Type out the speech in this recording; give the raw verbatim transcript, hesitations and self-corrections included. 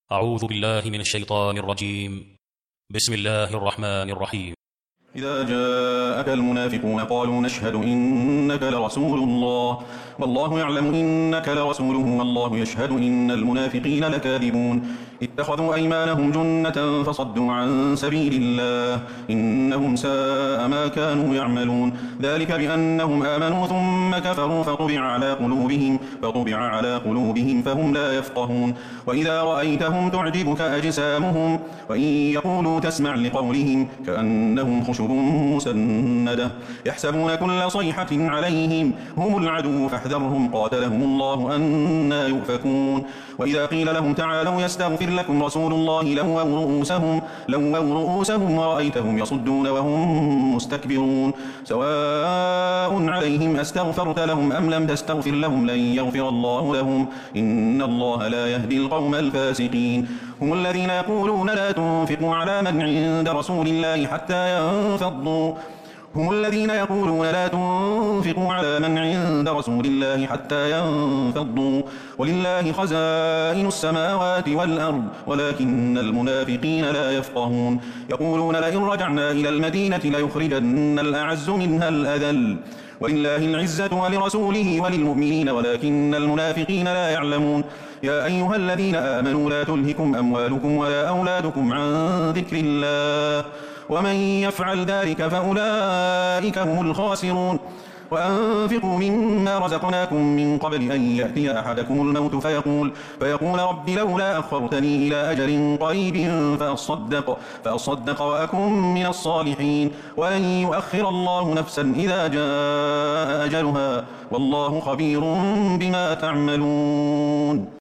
أعوذ بالله من الشيطان الرجيم. بسم الله الرحمن الرحيم. إذا جاءك المنافقون قالوا نشهد إنك لرسول الله والله يعلم إنك لرسوله والله يشهد إن المنافقين لكاذبون اتخذوا أيمانهم جنة فصدوا عن سبيل الله إنهم ساء ما كانوا يعملون ذلك بأنهم آمنوا ثم كفروا فطبع على قلوبهم فطبع على قلوبهم فهم لا يفقهون وإذا رأيتهم تعجبك أجسامهم وإن يقولوا تسمع لقولهم كأنهم خشب مسندة يحسبون كل صيحة عليهم هم العدو فاحذرهم قاتلهم الله أنا يؤفكون وإذا قيل لهم تعالوا يستغفر لكم رسول الله لووا رؤوسهم, لووا رؤوسهم ورأيتهم يصدون وهم مستكبرون سواء عليهم أستغفرت لهم أم لم تستغفر لهم لن يغفر الله لهم إن الله لا يهدي القوم الفاسقين هم الذين يقولون لا تنفقوا على من عند رسول الله حتى ينفضوا هم الذين يقولون لا تنفقوا على من عند رسول الله حتى ينفضوا ولله خزائن السماوات والأرض ولكن المنافقين لا يفقهون يقولون لئن رجعنا إلى المدينة ليخرجن الأعز منها الأذل ولله العزة ولرسوله وللمؤمنين ولكن المنافقين لا يعلمون يا أيها الذين آمنوا لا تلهكم أموالكم ولا أولادكم عن ذكر الله ومن يفعل ذلك فأولئك هم الخاسرون وأنفقوا مما رزقناكم من قبل أن يأتي أحدكم الموت فيقول, فيقول رب لولا أخرتني إلى أجل قريب فأصدق, فأصدق وأكن من الصالحين ولن يؤخر الله نفسا إذا جاء أجلها والله خبير بما تعملون.